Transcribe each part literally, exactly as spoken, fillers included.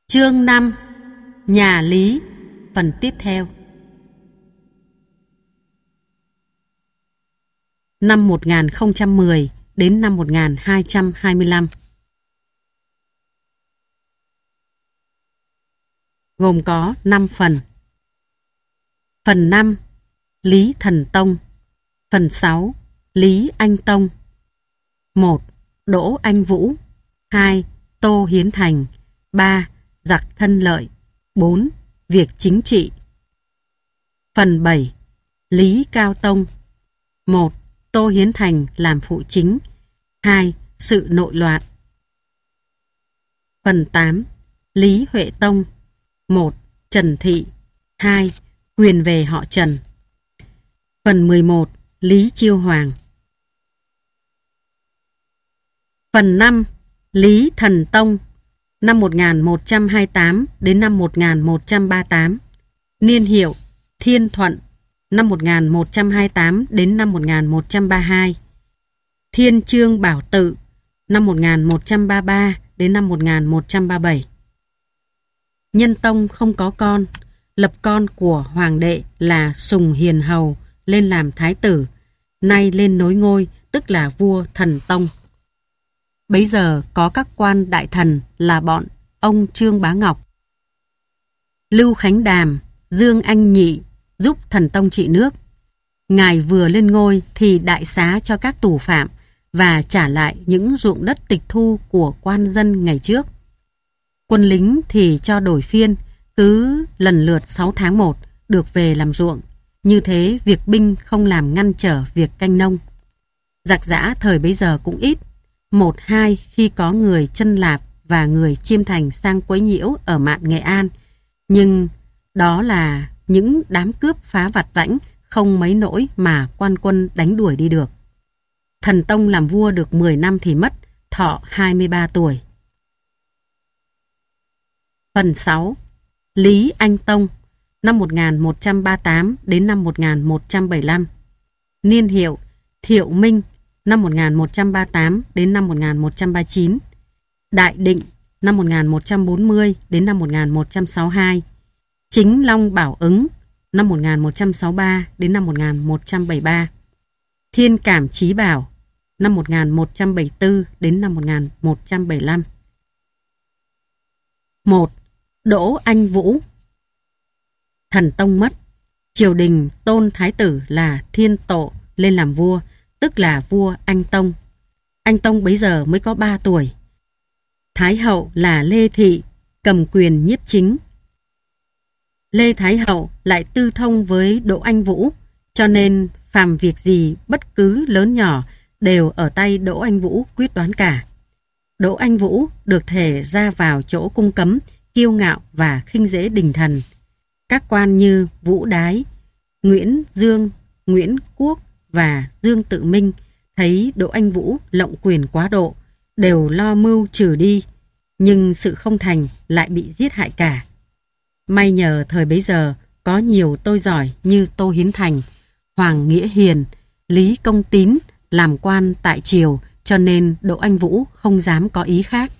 Chương năm. Nhà Lý. Phần tiếp theo. Năm một nghìn không trăm mười đến năm một nghìn hai trăm hai mươi lăm. Gồm có năm phần. Phần năm. Lý Thần Tông. Phần sáu. Lý Anh Tông. một. Đỗ Anh Vũ. hai. Tô Hiến Thành. ba. Giặc Thân Lợi. bốn. Việc chính trị. Phần bảy. Lý Cao Tông. một. Tô Hiến Thành làm phụ chính. hai. Sự nội loạn. Phần tám. Lý Huệ Tông. một. Trần Thị. hai. Quyền về họ Trần. Phần mười một. Lý Chiêu Hoàng. Phần năm. Lý Thần Tông. Năm một nghìn một trăm hai mươi tám đến năm một nghìn một trăm ba mươi tám. Niên hiệu Thiên Thuận. Năm một nghìn một trăm hai mươi tám đến năm một nghìn một trăm ba mươi hai. Thiên Chương Bảo Tự. Năm một nghìn một trăm ba mươi ba đến năm một nghìn một trăm ba mươi bảy. Nhân tông không có con, lập con của hoàng đệ là Sùng Hiền Hầu lên làm thái tử, nay lên nối ngôi tức là vua Thần Tông. Bấy giờ có các quan đại thần là bọn ông Trương Bá Ngọc, Lưu Khánh Đàm, Dương Anh Nhị giúp Thần Tông trị nước. Ngài vừa lên ngôi thì đại xá cho các tù phạm và trả lại những ruộng đất tịch thu của quan dân ngày trước. Quân lính thì cho đổi phiên, cứ lần lượt sáu tháng một được về làm ruộng. Như thế việc binh không làm ngăn trở việc canh nông. Giặc giã thời bấy giờ cũng ít. Một hai khi có người Chân Lạp và người Chiêm Thành sang quấy nhiễu ở mạn Nghệ An. Nhưng đó là những đám cướp phá vặt vãnh, không mấy nỗi mà quan quân đánh đuổi đi được. Thần Tông làm vua được mười năm thì mất, thọ hai mươi ba tuổi. Phần sáu. Lý Anh Tông. Năm một nghìn một trăm ba mươi tám đến năm một nghìn một trăm bảy mươi lăm. Niên hiệu Thiệu Minh. Năm một nghìn một trăm ba mươi tám đến năm một nghìn một trăm ba mươi chín. Đại Định. Năm một nghìn một trăm bốn mươi đến năm một nghìn một trăm sáu mươi hai. Chính Long Bảo Ứng. Năm một nghìn một trăm sáu mươi ba đến năm một nghìn một trăm bảy mươi ba. Thiên Cảm Chí Bảo. Năm một nghìn một trăm bảy mươi tư đến năm một nghìn một trăm bảy mươi lăm. một. Đỗ Anh Vũ. Thần Tông mất, triều đình tôn thái tử là Thiên Tộ lên làm vua, tức là vua Anh Tông. Anh Tông bấy giờ mới có ba tuổi. Thái hậu là Lê Thị cầm quyền nhiếp chính. Lê Thái hậu lại tư thông với Đỗ Anh Vũ, cho nên phàm việc gì bất cứ lớn nhỏ đều ở tay Đỗ Anh Vũ quyết đoán cả. Đỗ Anh Vũ được thể ra vào chỗ cung cấm, kiêu ngạo và khinh dễ đình thần. Các quan như Vũ Đái, Nguyễn Dương, Nguyễn Quốc và Dương Tự Minh thấy Đỗ Anh Vũ lộng quyền quá độ, đều lo mưu trừ đi, nhưng sự không thành lại bị giết hại cả. May nhờ thời bấy giờ có nhiều tôi giỏi như Tô Hiến Thành, Hoàng Nghĩa Hiền, Lý Công Tín làm quan tại triều, cho nên Đỗ Anh Vũ không dám có ý khác.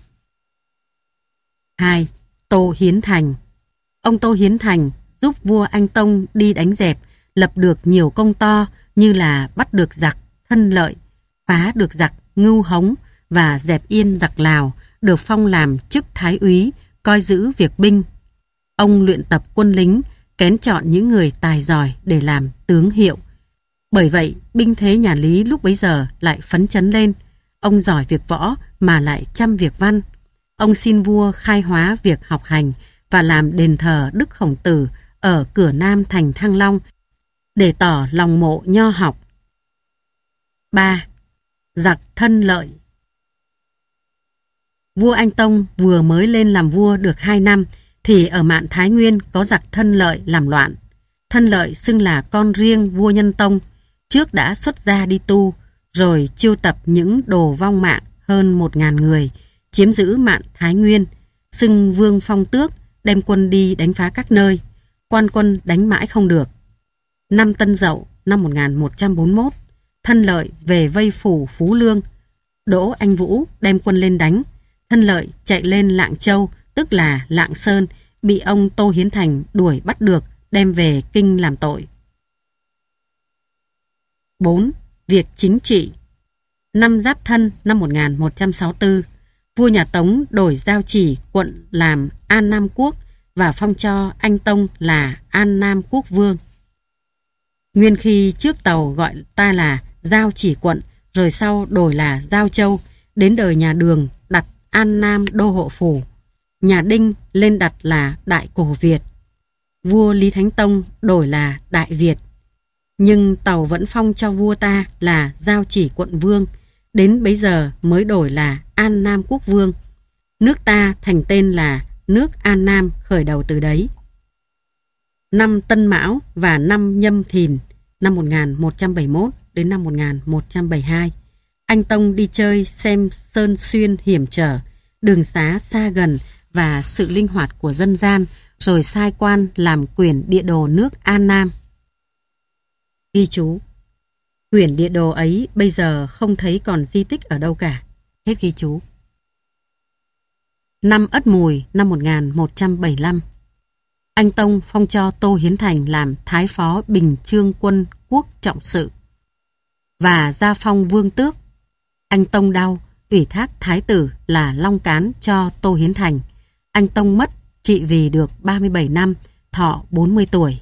hai. Tô Hiến Thành. Ông Tô Hiến Thành giúp vua Anh Tông đi đánh dẹp, lập được nhiều công to như là bắt được giặc Thân Lợi, phá được giặc Ngưu Hống và dẹp yên giặc Lào, được phong làm chức thái úy, coi giữ việc binh. Ông luyện tập quân lính, kén chọn những người tài giỏi để làm tướng hiệu. Bởi vậy, binh thế nhà Lý lúc bấy giờ lại phấn chấn lên. Ông giỏi việc võ mà lại chăm việc văn. Ông xin vua khai hóa việc học hành và làm đền thờ Đức Khổng Tử ở cửa nam thành Thăng Long để tỏ lòng mộ nho học. ba. Giặc Thân Lợi. Vua Anh Tông vừa mới lên làm vua được hai năm thì ở mạn Thái Nguyên có giặc Thân Lợi làm loạn. Thân Lợi xưng là con riêng vua Nhân Tông, trước đã xuất gia đi tu, rồi chiêu tập những đồ vong mạng hơn một ngàn người, chiếm giữ mạn Thái Nguyên, xưng vương phong tước, đem quân đi đánh phá các nơi. Quan quân đánh mãi không được. Năm Tân Dậu năm một nghìn một trăm bốn mươi mốt, Thân Lợi về vây phủ Phú Lương. Đỗ Anh Vũ đem quân lên đánh. Thân Lợi chạy lên Lạng Châu, tức tức là Lạng Sơn, bị ông Tô Hiến Thành đuổi bắt được, đem về kinh làm tội. bốn. Việc chính trị. Năm Giáp Thân năm một nghìn một trăm sáu mươi tư, vua nhà Tống đổi Giao Chỉ quận làm An Nam Quốc và phong cho anh Tông là An Nam Quốc Vương. Nguyên khi trước tàu gọi ta là Giao Chỉ quận, rồi sau đổi là Giao Châu, đến đời nhà Đường đặt An Nam Đô Hộ Phủ, nhà Đinh lên đặt là Đại Cổ Việt, vua Lý Thánh Tông đổi là Đại Việt. Nhưng tàu vẫn phong cho vua ta là Giao Chỉ quận vương, đến bấy giờ mới đổi là An Nam Quốc Vương. Nước ta thành tên là nước An Nam khởi đầu từ đấy. Năm Tân Mão và năm Nhâm Thìn năm một nghìn một trăm bảy mươi mốt đến năm một nghìn một trăm bảy mươi hai, anh Tông đi chơi xem sơn xuyên hiểm trở, đường xá xa gần và sự linh hoạt của dân gian, rồi sai quan làm quyển địa đồ nước An Nam. Ghi chú: quyển địa đồ ấy bây giờ không thấy còn di tích ở đâu cả. Hết ghi chú. Năm Ất Mùi năm một nghìn một trăm bảy mươi lăm, anh Tông phong cho Tô Hiến Thành làm Thái Phó Bình Chương Quân Quốc Trọng Sự và gia phong vương tước. Anh Tông đau, ủy thác thái tử là Long Cán cho Tô Hiến Thành. Anh Tông mất trị vì được ba mươi bảy năm, thọ bốn mươi tuổi.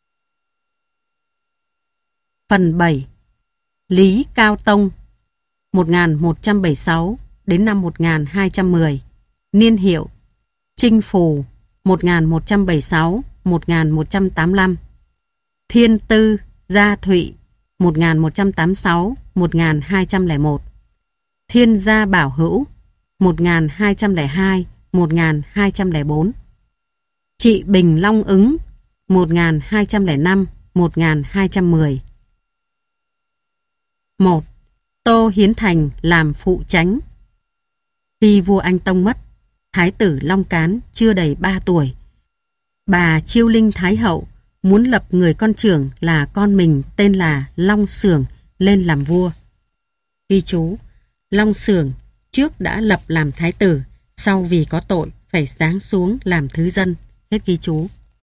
Phần bảy. Lý Cao Tông một nghìn một trăm bảy mươi sáu đến năm một nghìn hai trăm mười. Niên hiệu Trinh Phù một nghìn một trăm bảy mươi sáu đến một nghìn một trăm tám mươi lăm. Thiên Tư Gia Thụy một nghìn một trăm tám mươi sáu đến một nghìn hai trăm lẻ một. Thiên Gia Bảo Hữu một nghìn hai trăm lẻ hai đến một nghìn hai trăm lẻ bốn. Trị Bình Long Ứng một nghìn hai trăm lẻ năm đến một nghìn hai trăm mười. một. Tô Hiến Thành làm phụ chánh. Khi vua Anh Tông mất, Thái tử Long Cán chưa đầy ba tuổi. Bà Chiêu Linh Thái Hậu muốn lập người con trưởng là con mình tên là Long Xưởng lên làm vua. Ghi chú: Long Xưởng trước đã lập làm thái tử, sau vì có tội phải giáng xuống làm thứ dân. Hết ghi chú.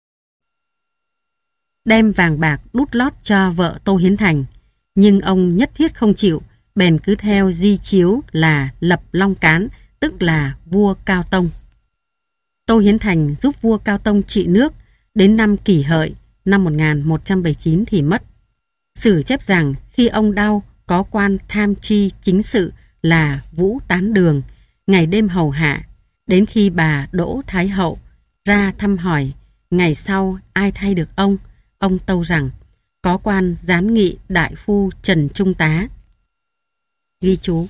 Đem vàng bạc đút lót cho vợ Tô Hiến Thành, nhưng ông nhất thiết không chịu, bèn cứ theo di chiếu là lập Long Cán, tức là vua Cao Tông. Tô Hiến Thành giúp vua Cao Tông trị nước, đến năm Kỷ Hợi năm một nghìn một trăm bảy mươi chín thì mất. Sử chép rằng khi ông đau, có quan tham tri chính sự là Vũ Tán Đường, ngày đêm hầu hạ, đến khi bà Đỗ Thái Hậu ra thăm hỏi ngày sau ai thay được ông, ông tâu rằng có quan gián nghị đại phu Trần Trung Tá. Ghi chú: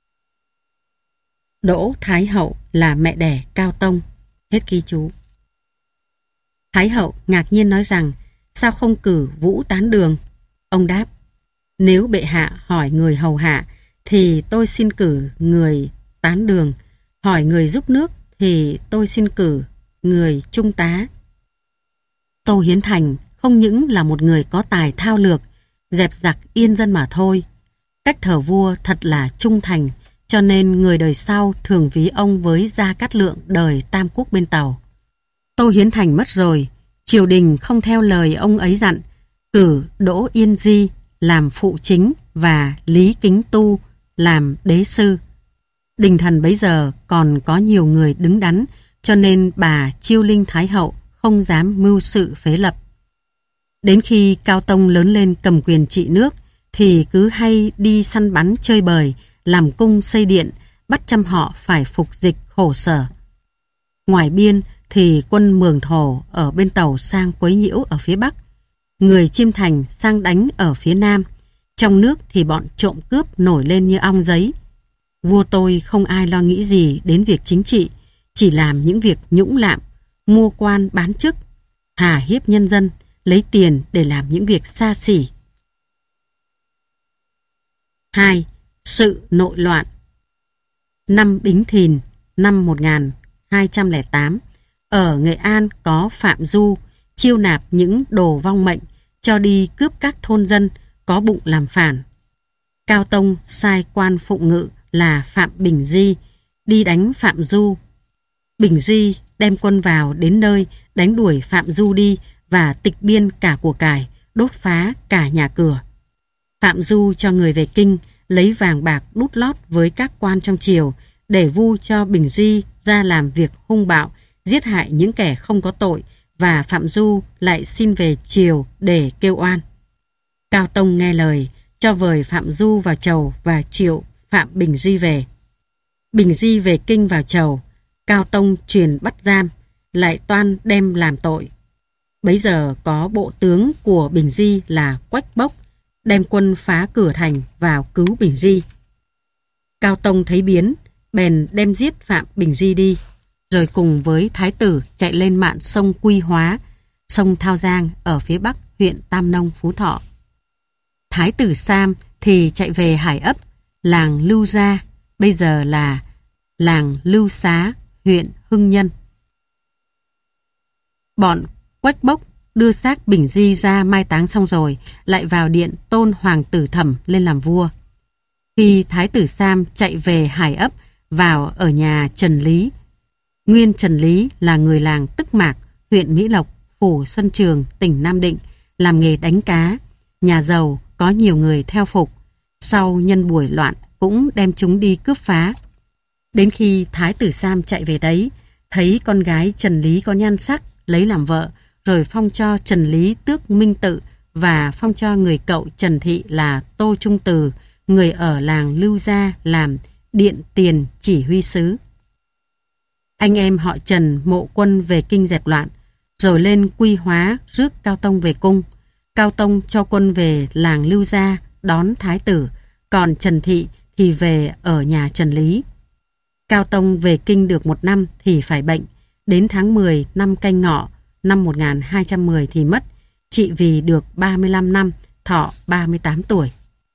Đỗ Thái Hậu là mẹ đẻ Cao Tông. Hết ghi chú. Thái Hậu ngạc nhiên nói rằng sao không cử Vũ Tán Đường? Ông đáp: nếu bệ hạ hỏi người hầu hạ thì tôi xin cử người Tán Đường, hỏi người giúp nước thì tôi xin cử người Trung Tá. Tô Hiến Thành không những là một người có tài thao lược, dẹp giặc yên dân mà thôi. Cách thờ vua thật là trung thành, cho nên người đời sau thường ví ông với Gia Cát Lượng đời Tam Quốc bên Tàu. Tô Hiến Thành mất rồi, triều đình không theo lời ông ấy dặn, cử Đỗ Yên Di làm phụ chính và Lý Kính Tu làm đế sư. Đình thần bấy giờ còn có nhiều người đứng đắn, cho nên bà Chiêu Linh Thái Hậu không dám mưu sự phế lập. Đến khi Cao Tông lớn lên cầm quyền trị nước thì cứ hay đi săn bắn chơi bời, làm cung xây điện, bắt trăm họ phải phục dịch khổ sở. Ngoài biên thì quân Mường Thổ ở bên Tàu sang quấy nhiễu ở phía Bắc, người Chiêm Thành sang đánh ở phía Nam. Trong nước thì bọn trộm cướp nổi lên như ong giấy. Vua tôi không ai lo nghĩ gì đến việc chính trị, chỉ làm những việc nhũng lạm, mua quan bán chức, hà hiếp nhân dân, lấy tiền để làm những việc xa xỉ. hai. Sự nội loạn. Năm Bính Thìn năm một nghìn hai trăm lẻ tám, ở Nghệ An có Phạm Du chiêu nạp những đồ vong mệnh, cho đi cướp các thôn dân có bụng làm phản. Cao Tông sai quan phụng ngự là Phạm Bình Di đi đánh Phạm Du. Bình Di đem quân vào đến nơi, đánh đuổi Phạm Du đi và tịch biên cả của cải, đốt phá cả nhà cửa. Phạm Du cho người về kinh, lấy vàng bạc đút lót với các quan trong triều, để vu cho Bình Di ra làm việc hung bạo, giết hại những kẻ không có tội, và Phạm Du lại xin về triều để kêu oan. Cao Tông nghe lời, cho vời Phạm Du vào chầu và triệu Phạm Bình Di về. Bình Di về kinh vào chầu, Cao Tông truyền bắt giam, lại toan đem làm tội. Bấy giờ có bộ tướng của Bình Di là Quách Bốc, đem quân phá cửa thành vào cứu Bình Di. Cao Tông thấy biến, bèn đem giết Phạm Bình Di đi, rồi cùng với thái tử chạy lên mạn sông Quy Hóa, sông Thao Giang ở phía bắc huyện Tam Nông, Phú Thọ. Thái tử Sam thì chạy về Hải Ấp, làng Lưu Gia, bây giờ là làng Lưu Xá, huyện Hưng Nhân. Bọn Quách Bốc đưa xác Bình Di ra mai táng xong rồi, lại vào điện tôn hoàng tử Thẩm lên làm vua. Khi thái tử Sam chạy về Hải Ấp, vào ở nhà Trần Lý. Nguyên Trần Lý là người làng Tức Mạc, huyện Mỹ Lộc, phủ Xuân Trường, tỉnh Nam Định, làm nghề đánh cá, nhà giàu, có nhiều người theo phục. Sau nhân buổi loạn cũng đem chúng đi cướp phá. Đến khi thái tử Sam chạy về đấy, thấy con gái Trần Lý có nhan sắc, lấy làm vợ, rồi phong cho Trần Lý tước minh tự và phong cho người cậu Trần Thị là Tô Trung Từ, người ở làng Lưu Gia, làm điện tiền chỉ huy sứ. Anh em họ Trần mộ quân về kinh dẹp loạn, rồi lên Quy Hóa rước Cao Tông về cung. Cao Tông cho quân về làng Lưu Gia đón thái tử, còn Trần Thị thì về ở nhà Trần Lý. Cao Tông về kinh được một năm thì phải bệnh, đến tháng mười năm Canh Ngọ năm một nghìn hai trăm mười thì mất, trị vì được ba mươi lăm năm, thọ ba mươi tám tuổi.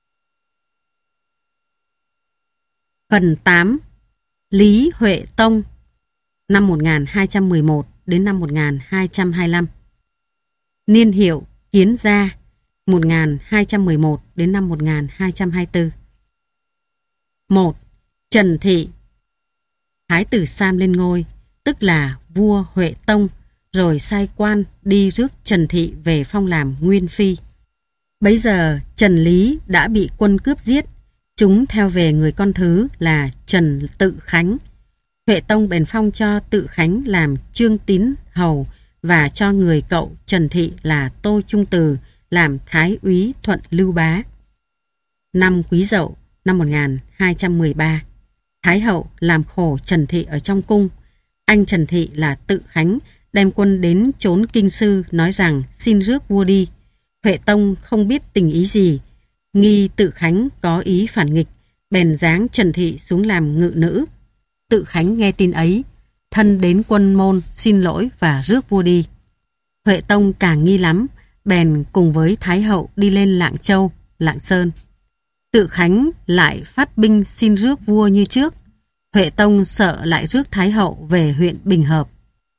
Phần tám. Lý Huệ Tông, năm một nghìn hai trăm mười một đến năm một nghìn hai trăm hai mươi lăm. Niên hiệu Kiến Gia, một nghìn hai trăm mười một đến năm một nghìn hai trăm hai mươi tư. một. Trần Thị. Thái tử Sam lên ngôi, tức là vua Huệ Tông, rồi sai quan đi rước Trần Thị về phong làm Nguyên Phi. Bấy giờ Trần Lý đã bị quân cướp giết, chúng theo về người con thứ là Trần Tự Khánh. Huệ Tông bèn phong cho Tự Khánh làm Trương Tín hầu và cho người cậu Trần Thị là Tô Trung Từ làm thái úy thuận Lưu Bá. Năm Quý Dậu năm một nghìn hai trăm mười ba, Thái hậu làm khổ Trần Thị ở trong cung. Anh Trần Thị là Tự Khánh đem quân đến trốn kinh sư, nói rằng xin rước vua đi. Huệ Tông không biết tình ý gì, nghi Tự Khánh có ý phản nghịch, bèn giáng Trần Thị xuống làm ngự nữ. Tự Khánh nghe tin ấy, thân đến quân môn xin lỗi và rước vua đi. Huệ Tông càng nghi lắm, bèn cùng với Thái hậu đi lên Lạng Châu, Lạng Sơn. Tự Khánh lại phát binh xin rước vua như trước. Huệ Tông sợ lại rước Thái hậu về huyện Bình Hợp.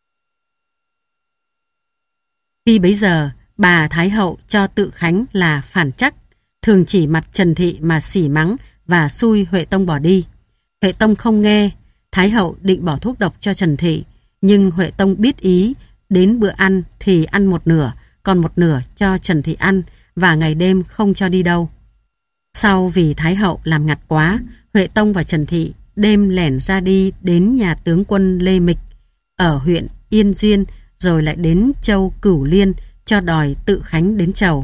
Khi bấy giờ, bà Thái hậu cho Tự Khánh là phản trắc, thường chỉ mặt Trần Thị mà sỉ mắng và xui Huệ Tông bỏ đi. Huệ Tông không nghe, Thái hậu định bỏ thuốc độc cho Trần Thị, nhưng Huệ Tông biết ý, đến bữa ăn thì ăn một nửa, còn một nửa cho Trần Thị ăn và ngày đêm không cho đi đâu. Sau vì Thái hậu làm ngặt quá, Huệ Tông và Trần Thị đêm lẻn ra đi đến nhà tướng quân Lê Mịch ở huyện Yên Duyên, rồi lại đến châu Cửu Liên cho đòi Tự Khánh đến chầu.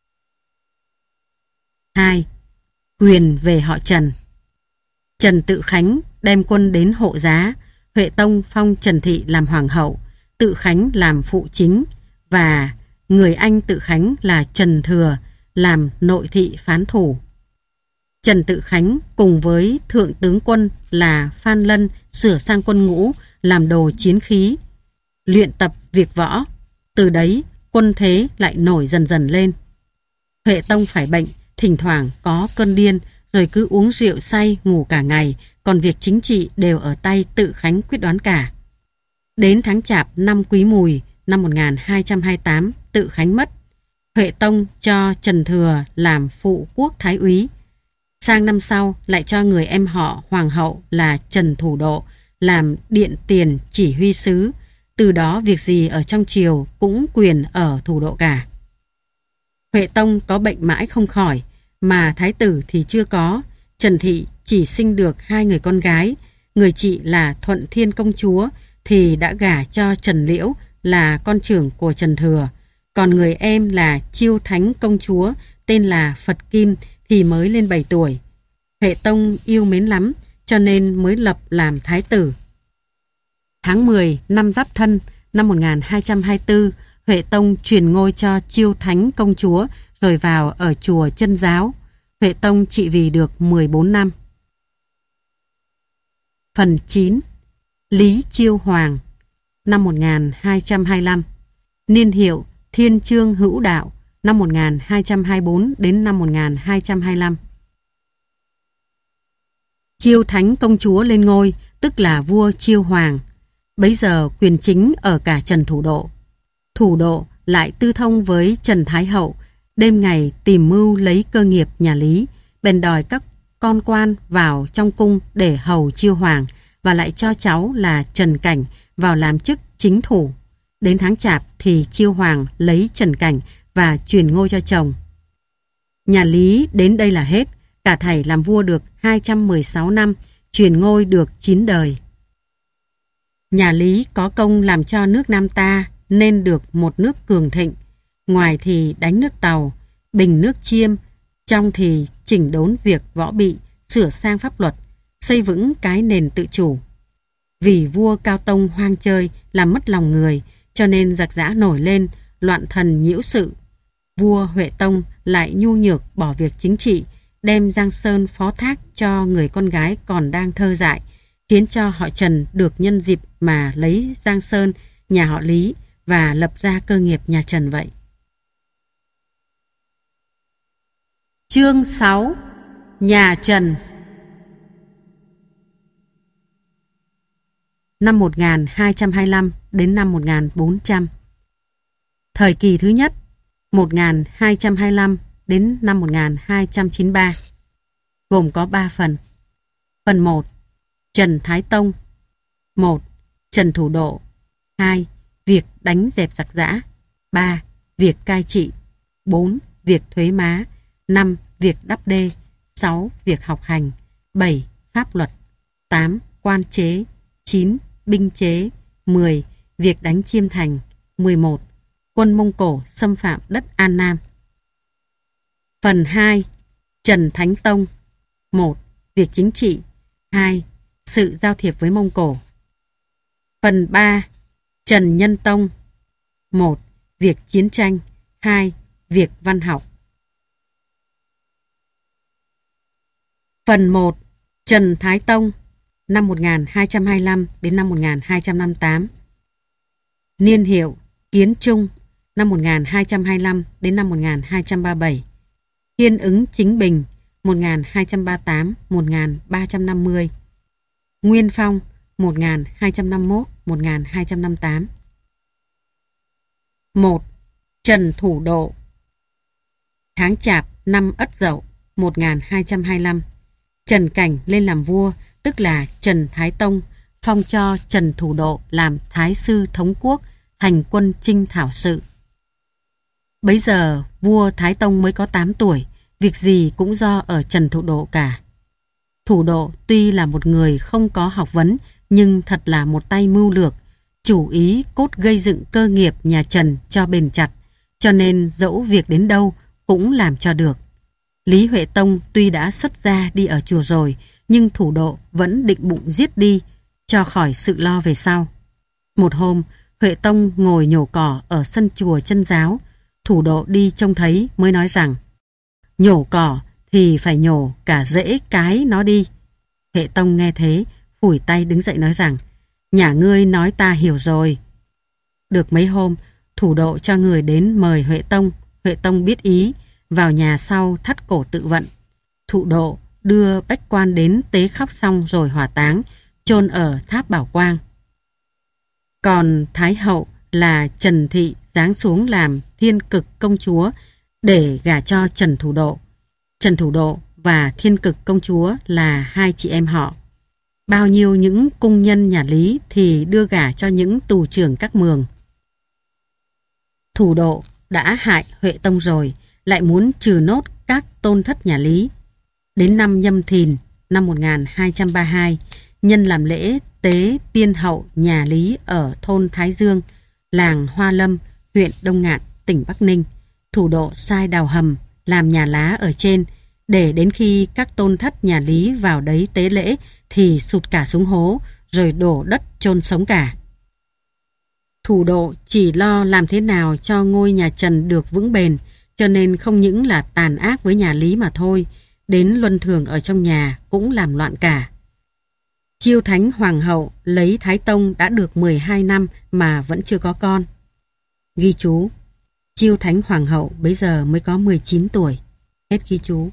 hai. Quyền về họ Trần. Trần Tự Khánh đem quân đến Hộ Giá. Huệ Tông phong Trần Thị làm hoàng hậu, Tự Khánh làm phụ chính và người anh Tự Khánh là Trần Thừa làm nội thị phán thủ. Trần Tự Khánh cùng với thượng tướng quân là Phan Lân sửa sang quân ngũ, làm đồ chiến khí, luyện tập việc võ. Từ đấy quân thế lại nổi dần dần lên. Huệ Tông phải bệnh, thỉnh thoảng có cơn điên, rồi cứ uống rượu say ngủ cả ngày, còn việc chính trị đều ở tay Tự Khánh quyết đoán cả. Đến tháng Chạp năm Quý Mùi năm một nghìn hai trăm hai mươi tám, Tự Khánh mất. Huệ Tông cho Trần Thừa làm phụ quốc thái úy. Sang năm sau lại cho người em họ hoàng hậu là Trần Thủ Độ làm điện tiền chỉ huy sứ, Từ đó việc gì ở trong triều cũng quyền ở thủ độ cả. Huệ Tông có bệnh mãi không khỏi, mà thái tử thì chưa có. Trần Thị chỉ sinh được hai người con gái. Người chị là Thuận Thiên công chúa thì đã gả cho Trần Liễu là con trưởng của Trần Thừa. Còn người em là Chiêu Thánh công chúa tên là Phật Kim thì mới lên bảy tuổi. Huệ Tông yêu mến lắm cho nên mới lập làm thái tử. Tháng mười năm Giáp Thân năm một nghìn hai trăm hai mươi tư, Huệ Tông truyền ngôi cho Chiêu Thánh công chúa rồi vào ở chùa Chân Giáo. Huệ Tông trị vì được mười bốn năm. Phần chín. Lý Chiêu Hoàng năm một nghìn hai trăm hai mươi lăm. Niên hiệu Thiên Chương Hữu Đạo năm một nghìn hai trăm hai mươi tư đến năm một nghìn hai trăm hai mươi lăm. Chiêu Thánh công chúa lên ngôi, tức là vua Chiêu Hoàng. Bấy giờ quyền chính ở cả Trần Thủ Độ. Thủ Độ lại tư thông với Trần Thái Hậu, đêm ngày tìm mưu lấy cơ nghiệp nhà Lý, bèn đòi các con quan vào trong cung để hầu Chiêu Hoàng và lại cho cháu là Trần Cảnh vào làm chức chính thủ. Đến tháng Chạp thì Chiêu Hoàng lấy Trần Cảnh và truyền ngôi cho chồng. Nhà Lý đến đây là hết, cả thảy làm vua được hai trăm mười sáu năm, truyền ngôi được chín đời. Nhà Lý có công làm cho nước Nam ta nên được một nước cường thịnh, ngoài thì đánh nước Tàu, bình nước Chiêm, trong thì chỉnh đốn việc võ bị, sửa sang pháp luật, xây vững cái nền tự chủ. Vì vua Cao Tông hoang chơi làm mất lòng người, cho nên giặc giã nổi lên, loạn thần nhiễu sự. Vua Huệ Tông lại nhu nhược bỏ việc chính trị, đem Giang Sơn phó thác cho người con gái còn đang thơ dại, khiến cho họ Trần được nhân dịp mà lấy Giang Sơn nhà họ Lý và lập ra cơ nghiệp nhà Trần vậy. Chương sáu. Nhà Trần. Năm một nghìn hai trăm hai mươi lăm đến năm một nghìn bốn trăm. Thời kỳ thứ nhất, một nghìn hai trăm hai mươi lăm đến năm một nghìn hai trăm chín mươi ba, gồm có ba phần. Phần một. Trần Thái Tông. một. Trần Thủ Độ. hai. Việc đánh dẹp giặc giã. ba. Việc cai trị. bốn. Việc thuế má. năm. Việc đắp đê. sáu. Việc học hành. bảy. Pháp luật. tám. Quan chế. chín. Binh chế. mười. Việc đánh Chiêm Thành. mười một. Quân Mông Cổ xâm phạm đất An Nam. Phần hai. Trần Thánh Tông. một. Việc chính trị. hai. Sự giao thiệp với Mông Cổ. Phần ba. Trần Nhân Tông. một. Việc chiến tranh. hai. Việc văn học. Phần một. Trần Thái Tông năm một nghìn hai trăm hai mươi lăm đến năm một nghìn hai trăm năm mươi tám. Niên hiệu Kiến Trung năm một nghìn hai trăm hai mươi lăm đến năm một nghìn hai trăm ba mươi bảy. Thiên ứng Chính Bình một nghìn hai trăm ba mươi tám đến một nghìn ba trăm năm mươi. Nguyên Phong một nghìn hai trăm năm mươi mốt đến một nghìn hai trăm năm mươi tám. một. Trần Thủ Độ. Tháng Chạp năm Ất Dậu một nghìn hai trăm hai mươi lăm, Trần Cảnh lên làm vua, tức là Trần Thái Tông, phong cho Trần Thủ Độ làm Thái sư thống quốc, hành quân chinh thảo sự. Bấy giờ vua Thái Tông mới có tám tuổi, việc gì cũng do ở Trần Thủ Độ cả. Thủ Độ tuy là một người không có học vấn, nhưng thật là một tay mưu lược, chủ ý cốt gây dựng cơ nghiệp nhà Trần cho bền chặt, cho nên dẫu việc đến đâu cũng làm cho được. Lý Huệ Tông tuy đã xuất gia đi ở chùa rồi, nhưng Thủ Độ vẫn định bụng giết đi, cho khỏi sự lo về sau. Một hôm, Huệ Tông ngồi nhổ cỏ ở sân chùa Chân Giáo. Thủ Độ đi trông thấy mới nói rằng: nhổ cỏ thì phải nhổ cả rễ cái nó đi. Huệ Tông nghe thế, phủi tay đứng dậy nói rằng: nhà ngươi nói ta hiểu rồi. Được mấy hôm, Thủ Độ cho người đến mời Huệ Tông. Huệ Tông biết ý, vào nhà sau thắt cổ tự vận. Thủ Độ đưa bách quan đến tế khóc xong rồi hỏa táng, chôn ở tháp Bảo Quang. Còn Thái hậu là Trần Thị giáng xuống làm Thiên Cực công chúa để gả cho Trần Thủ Độ. Trần Thủ Độ và Thiên Cực công chúa là hai chị em họ. bao nhiêu những cung nhân nhà Lý thì đưa gả cho những tù trưởng các mường. Thủ Độ đã hại Huệ Tông rồi, lại muốn trừ nốt các tôn thất nhà Lý. Đến năm Nhâm Thìn, năm một nghìn hai trăm ba mươi hai, nhân làm lễ tế tiên hậu nhà Lý ở thôn Thái Dương, làng Hoa Lâm, huyện Đông Ngạn, tỉnh Bắc Ninh. Thủ Độ sai đào hầm, làm nhà lá ở trên, để đến khi các tôn thất nhà Lý vào đấy tế lễ thì sụt cả xuống hố, rồi đổ đất chôn sống cả. Thủ Độ chỉ lo làm thế nào cho ngôi nhà Trần được vững bền, cho nên không những là tàn ác với nhà Lý mà thôi, đến luân thường ở trong nhà cũng làm loạn cả. Chiêu Thánh Hoàng hậu lấy Thái Tông đã được mười hai năm mà vẫn chưa có con. Ghi chú: Chiêu Thánh Hoàng hậu bấy giờ mới có mười chín tuổi. Hết ghi chú.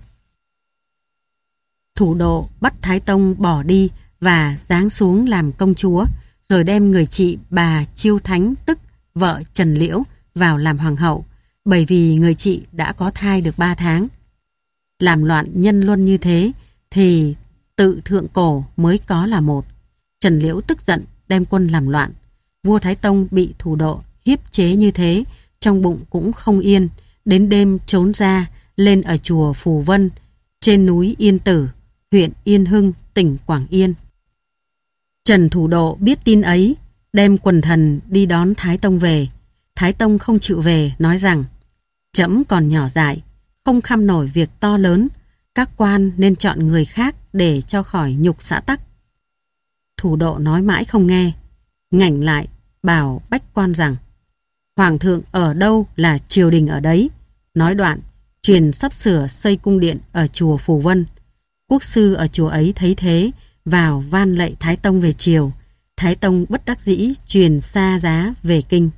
Thủ Độ bắt Thái Tông bỏ đi và giáng xuống làm công chúa, rồi đem người chị bà Chiêu Thánh, tức vợ Trần Liễu, vào làm hoàng hậu, bởi vì người chị đã có thai được ba tháng. Làm loạn nhân luân như thế thì tự thượng cổ mới có là một. Trần Liễu tức giận đem quân làm loạn. Vua Thái Tông bị Thủ Độ hiếp chế như thế, trong bụng cũng không yên, đến đêm trốn ra, lên ở chùa Phù Vân, trên núi Yên Tử, huyện Yên Hưng, tỉnh Quảng Yên. Trần Thủ Độ biết tin ấy, đem quần thần đi đón Thái Tông về. Thái Tông không chịu về, nói rằng: Trẫm còn nhỏ dại, không kham nổi việc to lớn, các quan nên chọn người khác để cho khỏi nhục xã tắc. Thủ Độ nói mãi không nghe, ngảnh lại bảo bách quan rằng: Hoàng thượng ở đâu là triều đình ở đấy. Nói đoạn, truyền sắp sửa xây cung điện ở chùa Phù Vân. Quốc sư ở chùa ấy thấy thế, vào van lạy Thái Tông về triều. Thái Tông bất đắc dĩ truyền xa giá về kinh.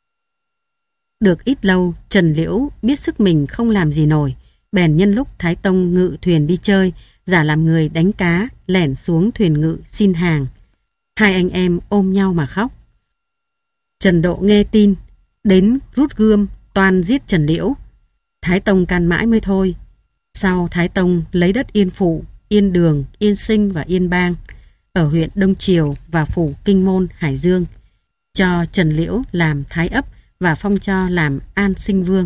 Được ít lâu, Trần Liễu biết sức mình không làm gì nổi, bèn nhân lúc Thái Tông ngự thuyền đi chơi, giả làm người đánh cá, lẻn xuống thuyền ngự xin hàng. Hai anh em ôm nhau mà khóc. Trần Độ nghe tin, đến rút gươm toan giết Trần Liễu. Thái Tông can mãi mới thôi. Sau Thái Tông lấy đất Yên Phụ, Yên Đường, Yên Sinh và Yên Bang ở huyện Đông Triều và phủ Kinh Môn, Hải Dương, cho Trần Liễu làm Thái Ấp và phong cho làm An Sinh Vương.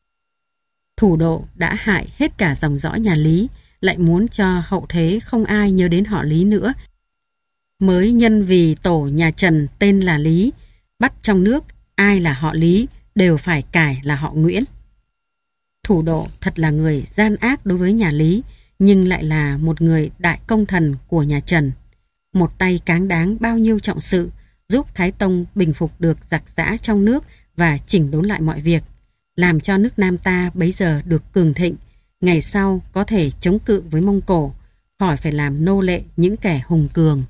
Thủ Độ đã hại hết cả dòng dõi nhà Lý, lại muốn cho hậu thế không ai nhớ đến họ Lý nữa, mới nhân vì tổ nhà Trần tên là Lý, bắt trong nước ai là họ Lý đều phải cải là họ Nguyễn. Thủ Độ thật là người gian ác đối với nhà Lý, nhưng lại là một người đại công thần của nhà Trần. Một tay cáng đáng bao nhiêu trọng sự, giúp Thái Tông bình phục được giặc giã trong nước và chỉnh đốn lại mọi việc, làm cho nước Nam ta bấy giờ được cường thịnh, ngày sau có thể chống cự với Mông Cổ, khỏi phải làm nô lệ những kẻ hùng cường.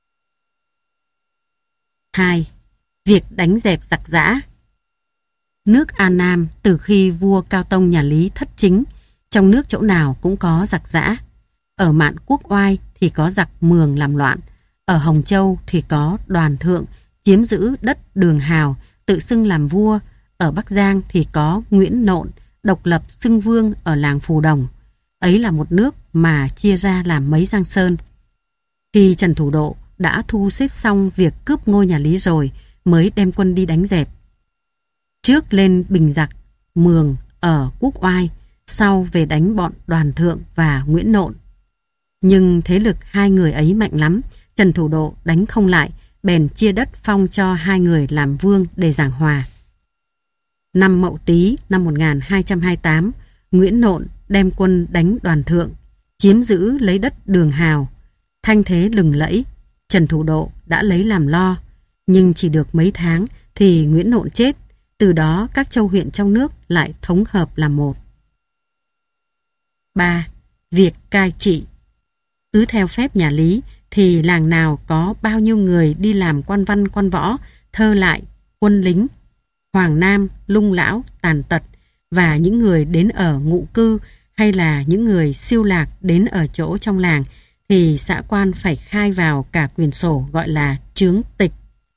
hai. Việc đánh dẹp giặc giã. Nước An Nam từ khi vua Cao Tông nhà Lý thất chính, trong nước chỗ nào cũng có giặc giã. Ở Mạn Quốc Oai thì có giặc Mường làm loạn, ở Hồng Châu thì có Đoàn Thượng chiếm giữ đất Đường Hào, tự xưng làm vua, ở Bắc Giang thì có Nguyễn Nộn độc lập xưng vương ở làng Phù Đồng. Ấy là một nước mà chia ra làm mấy giang sơn. Khi Trần Thủ Độ đã thu xếp xong việc cướp ngôi nhà Lý rồi, mới đem quân đi đánh dẹp. Trước lên bình giặc Mường ở Quốc Oai, sau về đánh bọn Đoàn Thượng và Nguyễn Nộn. Nhưng thế lực hai người ấy mạnh lắm, Trần Thủ Độ đánh không lại, bèn chia đất phong cho hai người làm vương để giảng hòa. Năm Mậu Tý năm một nghìn hai trăm hai mươi tám, Nguyễn Nộn đem quân đánh Đoàn Thượng, chiếm giữ lấy đất Đường Hào. Thanh thế lừng lẫy, Trần Thủ Độ đã lấy làm lo, nhưng chỉ được mấy tháng thì Nguyễn Nộn chết. Từ đó các châu huyện trong nước lại thống hợp làm một. ba. Việc cai trị. Cứ theo phép nhà Lý thì làng nào có bao nhiêu người đi làm quan văn quan võ, thơ lại, quân lính, hoàng nam, lung lão, tàn tật, và những người đến ở ngụ cư hay là những người siêu lạc đến ở chỗ trong làng thì xã quan phải khai vào cả quyển sổ gọi là chướng tịch.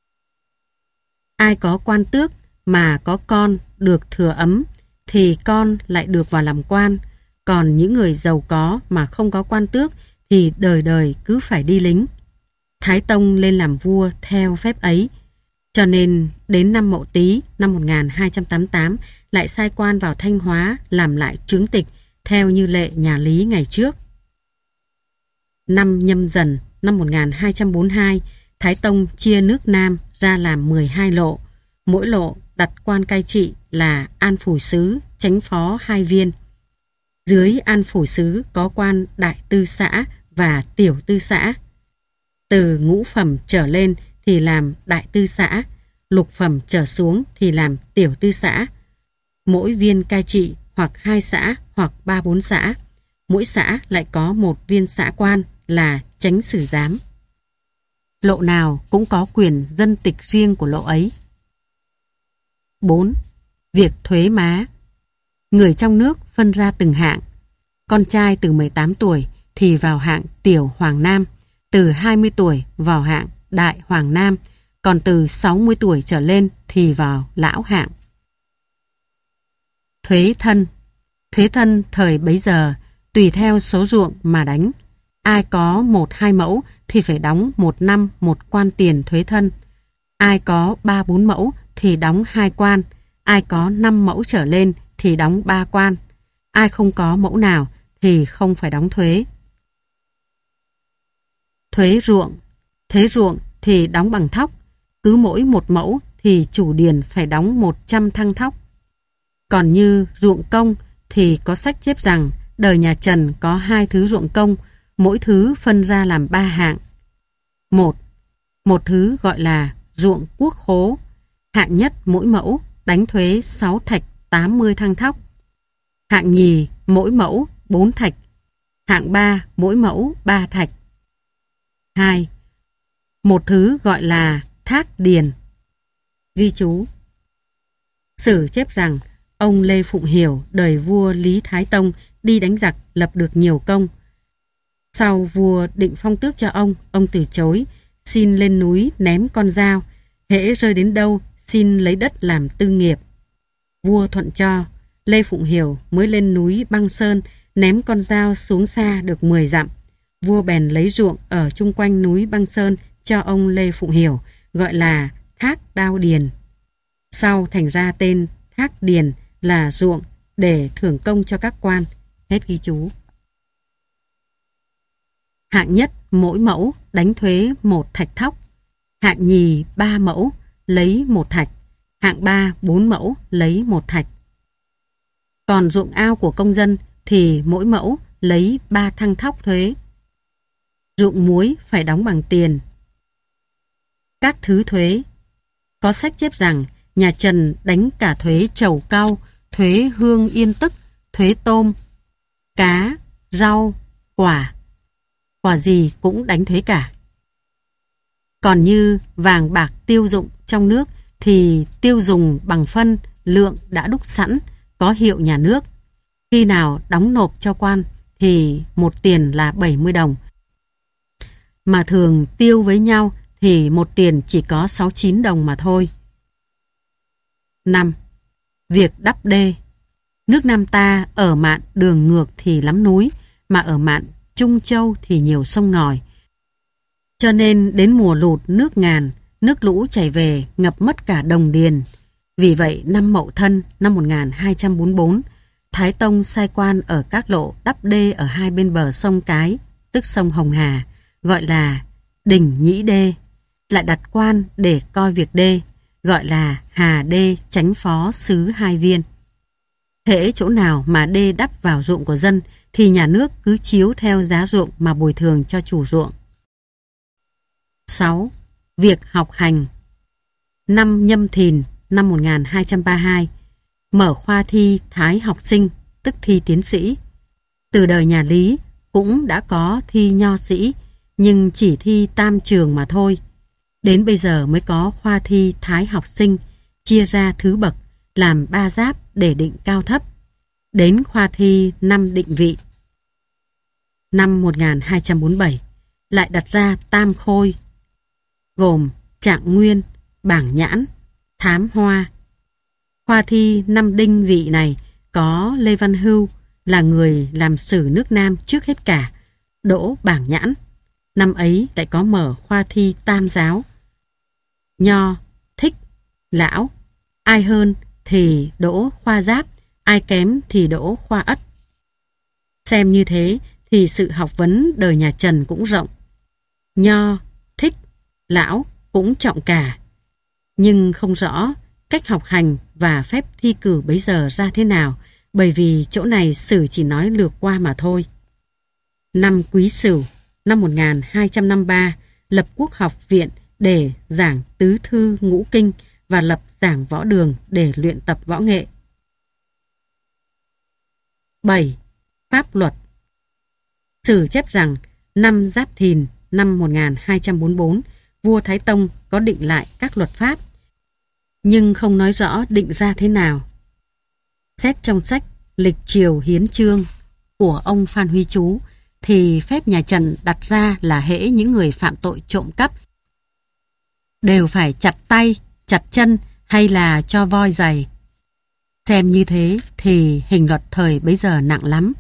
Ai có quan tước mà có con được thừa ấm thì con lại được vào làm quan, còn những người giàu có mà không có quan tước thì đời đời cứ phải đi lính. Thái Tông lên làm vua theo phép ấy. Cho nên đến năm Mậu Tý năm một nghìn hai trăm tám mươi tám lại sai quan vào Thanh Hóa làm lại trướng tịch theo như lệ nhà Lý ngày trước. Năm Nhâm Dần năm một nghìn hai trăm bốn mươi hai, Thái Tông chia nước Nam ra làm mười hai lộ, mỗi lộ đặt quan cai trị là An Phủ Sứ, Chánh Phó hai viên. Dưới An Phủ Sứ có quan Đại Tư Xã và Tiểu Tư Xã. Từ ngũ phẩm trở lên thì làm Đại Tư Xã, lục phẩm trở xuống thì làm Tiểu Tư Xã. Mỗi viên cai trị hoặc hai xã hoặc ba bốn xã. Mỗi xã lại có một viên xã quan là chánh sử giám. Lộ nào cũng có quyền dân tịch riêng của lộ ấy. bốn. Việc thuế má. Người trong nước phân ra từng hạng. Con trai từ mười tám tuổi thì vào hạng Tiểu Hoàng Nam, từ hai mươi tuổi vào hạng Đại Hoàng Nam, còn từ sáu mươi tuổi trở lên thì vào Lão hạng. Thuế thân. Thuế thân thời bấy giờ tùy theo số ruộng mà đánh. Ai có một hai mẫu thì phải đóng một năm một quan tiền thuế thân. Ai có ba bốn mẫu thì đóng hai quan. Ai có năm mẫu trở lên thì đóng ba quan. Ai không có mẫu nào thì không phải đóng thuế. Thuế ruộng. Thuế ruộng thì đóng bằng thóc. Cứ mỗi một mẫu thì chủ điền phải đóng một trăm thăng thóc. Còn như ruộng công thì có sách chép rằng đời nhà Trần có hai thứ ruộng công, mỗi thứ phân ra làm ba hạng. Một, một thứ gọi là ruộng quốc khố. Hạng nhất mỗi mẫu đánh thuế sáu thạch tám mươi thăng thóc. Hạng nhì mỗi mẫu bốn thạch. Hạng ba mỗi mẫu ba thạch. Hai, một thứ gọi là thác điền. Ghi chú. Sử chép rằng ông Lê Phụng Hiểu đời vua Lý Thái Tông đi đánh giặc lập được nhiều công. Sau vua định phong tước cho ông, ông từ chối, xin lên núi ném con dao, hễ rơi đến đâu xin lấy đất làm tư nghiệp. Vua thuận cho, Lê Phụng Hiểu mới lên núi Băng Sơn ném con dao xuống xa được mười dặm. Vua bèn lấy ruộng ở chung quanh núi Băng Sơn cho ông Lê Phụng Hiểu, gọi là Thác Đao Điền. Sau thành ra tên Thác Điền là ruộng để thưởng công cho các quan. Hết ghi chú. Hạng nhất mỗi mẫu đánh thuế một thạch thóc. Hạng nhì ba mẫu lấy một thạch. Hạng ba bốn mẫu lấy một thạch. Còn ruộng ao của công dân thì mỗi mẫu lấy ba thăng thóc thuế. Ruộng muối phải đóng bằng tiền. Các thứ thuế. Có sách chép rằng nhà Trần đánh cả thuế trầu cau, thuế hương yên tức, thuế tôm, cá, rau, quả. Quả gì cũng đánh thuế cả. Còn như vàng bạc tiêu dụng trong nước thì tiêu dùng bằng phân, lượng đã đúc sẵn, có hiệu nhà nước. Khi nào đóng nộp cho quan thì một tiền là bảy mươi đồng. Mà thường tiêu với nhau thì một tiền chỉ có sáu chín đồng mà thôi. năm. Việc đắp đê. Nước Nam ta ở mạn đường ngược thì lắm núi, mà ở mạn Trung Châu thì nhiều sông ngòi. Cho nên đến mùa lụt nước ngàn, nước lũ chảy về ngập mất cả đồng điền. Vì vậy năm Mậu Thân năm một nghìn hai trăm bốn mươi bốn, Thái Tông sai quan ở các lộ đắp đê ở hai bên bờ sông Cái, tức sông Hồng Hà, gọi là Đình Nhĩ Đê, lại đặt quan để coi việc đê, gọi là Hà Đê Chánh Phó Sứ hai viên. Hễ chỗ nào mà đê đắp vào ruộng của dân thì nhà nước cứ chiếu theo giá ruộng mà bồi thường cho chủ ruộng. sáu. Việc học hành. Năm Nhâm Thìn năm một nghìn hai trăm ba mươi hai, mở khoa thi Thái học sinh, tức thi tiến sĩ. Từ đời nhà Lý cũng đã có thi nho sĩ, nhưng chỉ thi tam trường mà thôi. Đến bây giờ mới có khoa thi Thái học sinh, chia ra thứ bậc, làm ba giáp để định cao thấp. Đến khoa thi năm định vị. Năm một nghìn hai trăm bốn mươi bảy, lại đặt ra tam khôi, gồm trạng nguyên, bảng nhãn, thám hoa. Khoa thi năm đinh vị này có Lê Văn Hưu là người làm sử nước Nam trước hết cả, đỗ bảng nhãn. Năm ấy lại có mở khoa thi tam giáo. Nho, Thích, Lão, ai hơn thì đỗ khoa Giáp, ai kém thì đỗ khoa Ất. Xem như thế thì sự học vấn đời nhà Trần cũng rộng. Nho, Thích, Lão cũng trọng cả. Nhưng không rõ cách học hành và phép thi cử bấy giờ ra thế nào, bởi vì chỗ này Sử chỉ nói lược qua mà thôi. Năm Quý Sửu, năm một nghìn hai trăm năm mươi ba, lập Quốc học viện để giảng tứ thư ngũ kinh và lập giảng võ đường để luyện tập võ nghệ. bảy. Pháp luật. Sử chép rằng năm Giáp Thìn năm một nghìn hai trăm bốn mươi bốn, vua Thái Tông có định lại các luật pháp, nhưng không nói rõ định ra thế nào. Xét trong sách Lịch Triều Hiến Chương của ông Phan Huy Chú thì phép nhà Trần đặt ra là hễ những người phạm tội trộm cắp đều phải chặt tay, chặt chân hay là cho voi giày. Xem như thế thì hình luật thời bấy giờ nặng lắm.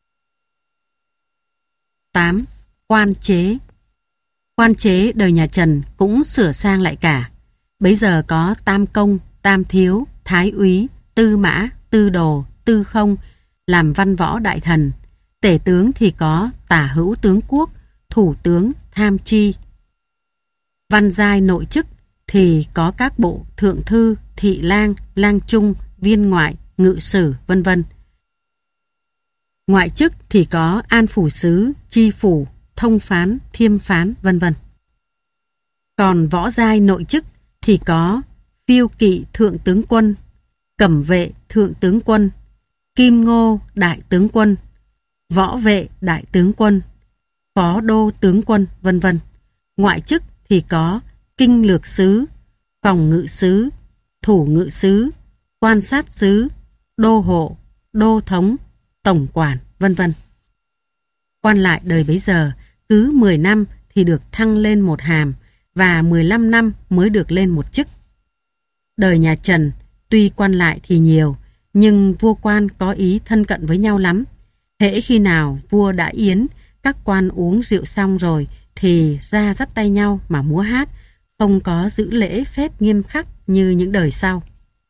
tám. Quan chế. Quan chế đời nhà Trần cũng sửa sang lại cả. Bấy giờ có tam công, tam thiếu, thái úy, tư mã, tư đồ, tư không làm văn võ đại thần. Tể tướng thì có tả hữu tướng quốc, thủ tướng, tham tri. Văn giai nội chức thì có các bộ thượng thư, thị lang, lang trung, viên ngoại, ngự sử, vân vân. Ngoại chức thì có an phủ sứ, chi phủ, thông phán, thiêm phán, vân vân. Còn võ giai nội chức thì có phiêu kỵ thượng tướng quân, cẩm vệ thượng tướng quân, kim ngô đại tướng quân, võ vệ đại tướng quân, phó đô tướng quân, vân vân. Ngoại chức thì có kinh lược sứ, phòng ngự sứ, thủ ngự sứ, quan sát sứ, đô hộ, đô thống, tổng quản, vân vân. Quan lại đời bấy giờ cứ mười năm thì được thăng lên một hàm và mười lăm năm mới được lên một chức. Đời nhà Trần tuy quan lại thì nhiều, nhưng vua quan có ý thân cận với nhau lắm. Hễ khi nào vua đã yến, các quan uống rượu xong rồi thì ra dắt tay nhau mà múa hát, không có giữ lễ phép nghiêm khắc như những đời sau.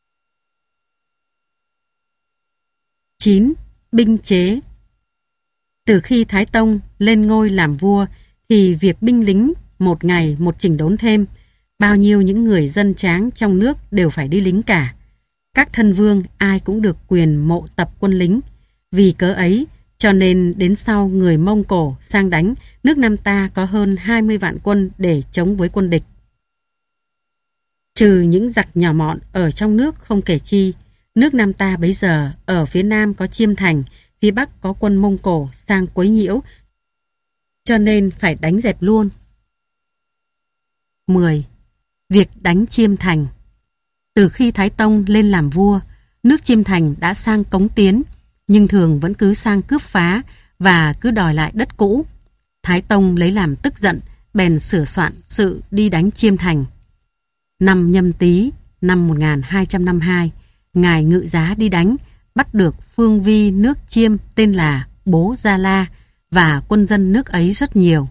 chín. Binh chế. Từ khi Thái Tông lên ngôi làm vua thì việc binh lính một ngày một chỉnh đốn thêm, bao nhiêu những người dân tráng trong nước đều phải đi lính cả. Các thân vương ai cũng được quyền mộ tập quân lính. Vì cớ ấy cho nên đến sau người Mông Cổ sang đánh, nước Nam ta có hơn hai mươi vạn quân để chống với quân địch. Trừ những giặc nhỏ mọn ở trong nước không kể chi, nước Nam ta bấy giờ ở phía Nam có Chiêm Thành, phía Bắc có quân Mông Cổ sang quấy nhiễu, cho nên phải đánh dẹp luôn. mười. Việc đánh Chiêm Thành. Từ khi Thái Tông lên làm vua, nước Chiêm Thành đã sang cống tiến, nhưng thường vẫn cứ sang cướp phá và cứ đòi lại đất cũ. Thái Tông lấy làm tức giận, bèn sửa soạn sự đi đánh Chiêm Thành. Năm Nhâm Tý, năm một nghìn hai trăm năm mươi hai, ngài ngự giá đi đánh, bắt được phương vi nước Chiêm tên là Bố Gia La và quân dân nước ấy rất nhiều.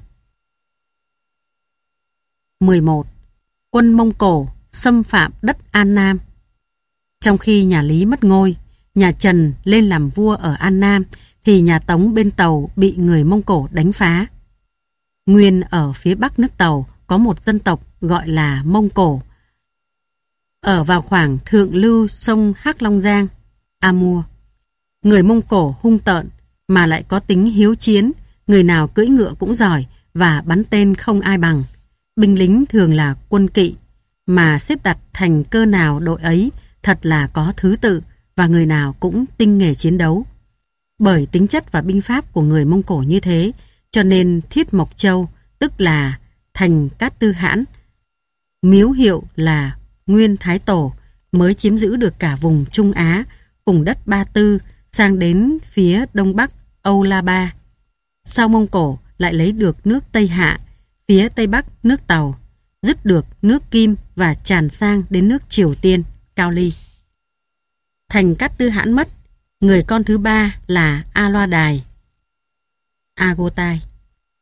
mười một. Quân Mông Cổ xâm phạm đất An Nam. Trong khi nhà Lý mất ngôi, nhà Trần lên làm vua ở An Nam, thì nhà Tống bên Tàu bị người Mông Cổ đánh phá. Nguyên ở phía bắc nước Tàu có một dân tộc gọi là Mông Cổ, ở vào khoảng thượng lưu sông Hắc Long Giang, Amur. Người Mông Cổ hung tợn mà lại có tính hiếu chiến, người nào cưỡi ngựa cũng giỏi và bắn tên không ai bằng. Binh lính thường là quân kỵ, mà xếp đặt thành cơ nào đội ấy thật là có thứ tự và người nào cũng tinh nghề chiến đấu. Bởi tính chất và binh pháp của người Mông Cổ như thế, cho nên Thiết Mộc Châu, tức là thành Cát Tư Hãn, miếu hiệu là Nguyên Thái Tổ, mới chiếm giữ được cả vùng Trung Á cùng đất Ba Tư sang đến phía đông bắc Âu La Ba. Sau Mông Cổ lại lấy được nước Tây Hạ, phía tây bắc nước Tàu, dứt được nước Kim và tràn sang đến nước Triều Tiên, Cao Ly. Thành Cát Tư Hãn mất, người con thứ ba là A Loa Đài, Agotai,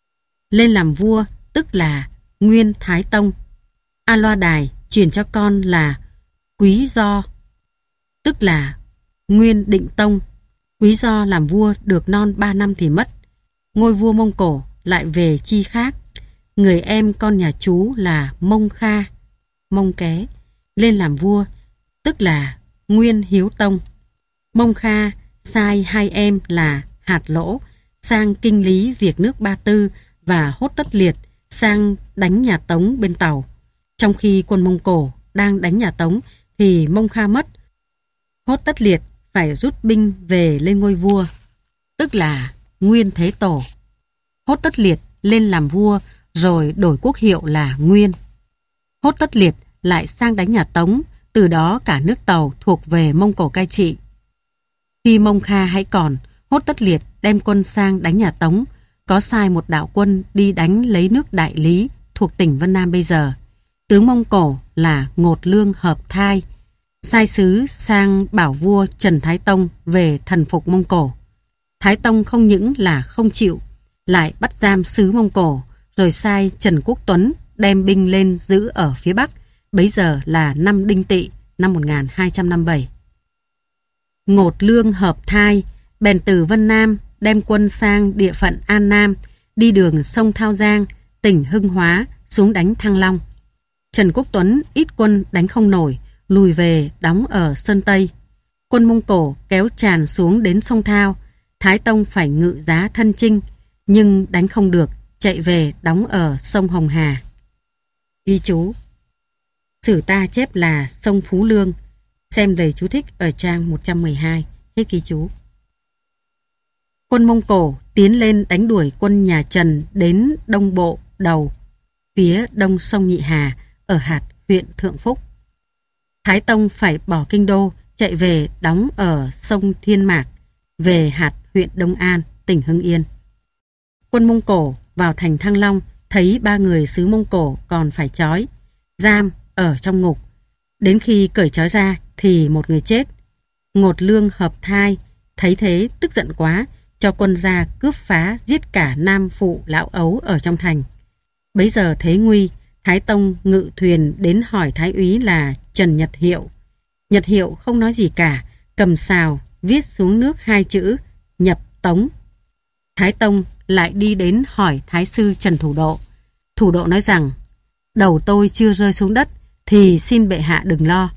lên làm vua tức là Nguyên Thái Tông. A Loa Đài truyền cho con là Quý Do, tức là Nguyên Định Tông. Quý Do làm vua được non ba năm thì mất. Ngôi vua Mông Cổ lại về chi khác. Người em con nhà chú là Mông Kha, Mông Ké, lên làm vua, tức là Nguyên Hiếu Tông. Mông Kha sai hai em là Hạt Lỗ sang kinh lý việc nước Ba Tư và Hốt Tất Liệt sang đánh nhà Tống bên Tàu. Trong khi quân Mông Cổ đang đánh nhà Tống thì Mông Kha mất. Hốt Tất Liệt phải rút binh về lên ngôi vua, tức là Nguyên Thế Tổ. Hốt Tất Liệt lên làm vua rồi đổi quốc hiệu là Nguyên. Hốt Tất Liệt lại sang đánh nhà Tống, từ đó cả nước Tàu thuộc về Mông Cổ cai trị. Khi Mông Kha hãy còn, Hốt Tất Liệt đem quân sang đánh nhà Tống, có sai một đạo quân đi đánh lấy nước Đại Lý thuộc tỉnh Vân Nam bây giờ. Tướng Mông Cổ là Ngột Lương Hợp Thai, sai sứ sang bảo vua Trần Thái Tông về thần phục Mông Cổ. Thái Tông không những là không chịu, lại bắt giam sứ Mông Cổ, rồi sai Trần Quốc Tuấn đem binh lên giữ ở phía Bắc, bấy giờ là năm Đinh Tỵ năm một nghìn hai trăm năm mươi bảy. Ngột Lương Hợp Thai bèn từ Vân Nam đem quân sang địa phận An Nam, đi đường sông Thao Giang, tỉnh Hưng Hóa xuống đánh Thăng Long. Trần Quốc Tuấn ít quân đánh không nổi, lùi về đóng ở Sơn Tây. Quân Mông Cổ kéo tràn xuống đến sông Thao, Thái Tông phải ngự giá thân chinh, nhưng đánh không được, chạy về đóng ở sông Hồng Hà. Ghi chú: sử ta chép là sông Phú Lương, xem lời chú thích ở trang một trăm mười hai. Hết ghi chú. Quân Mông Cổ tiến lên đánh đuổi quân nhà Trần đến Đông Bộ Đầu, phía đông sông Nhị Hà, ở hạt huyện Thượng Phúc. Thái Tông phải bỏ kinh đô, chạy về đóng ở sông Thiên Mạc, về hạt huyện Đông An, tỉnh Hưng Yên. Quân Mông Cổ vào thành Thăng Long, thấy ba người xứ Mông Cổ còn phải trói, giam ở trong ngục. Đến khi cởi trói ra thì một người chết. Ngột Lương Hợp Thai thấy thế tức giận quá, cho quân ra cướp phá giết cả nam phụ lão ấu ở trong thành. Bấy giờ thấy nguy, Thái Tông ngự thuyền đến hỏi Thái úy là Trần Nhật Hiệu. Nhật Hiệu không nói gì cả, cầm sào viết xuống nước hai chữ nhập Tống. Thái Tông lại đi đến hỏi Thái sư Trần Thủ Độ. Thủ Độ nói rằng đầu tôi chưa rơi xuống đất thì xin bệ hạ đừng lo.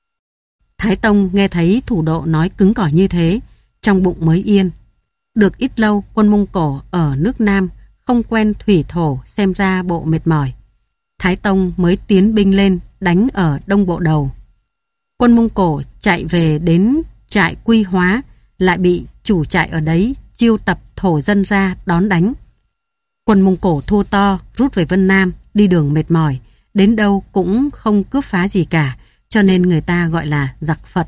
Thái Tông nghe thấy Thủ Độ nói cứng cỏi như thế, trong bụng mới yên. Được ít lâu, quân Mông Cổ ở nước Nam không quen thủy thổ, xem ra bộ mệt mỏi. Thái Tông mới tiến binh lên đánh ở Đông Bộ Đầu. Quân Mông Cổ chạy về đến trại Quy Hóa, lại bị chủ trại ở đấy chiêu tập thổ dân ra đón đánh. Quân Mông Cổ thua to, rút về Vân Nam, đi đường mệt mỏi, đến đâu cũng không cướp phá gì cả, cho nên người ta gọi là giặc Phật.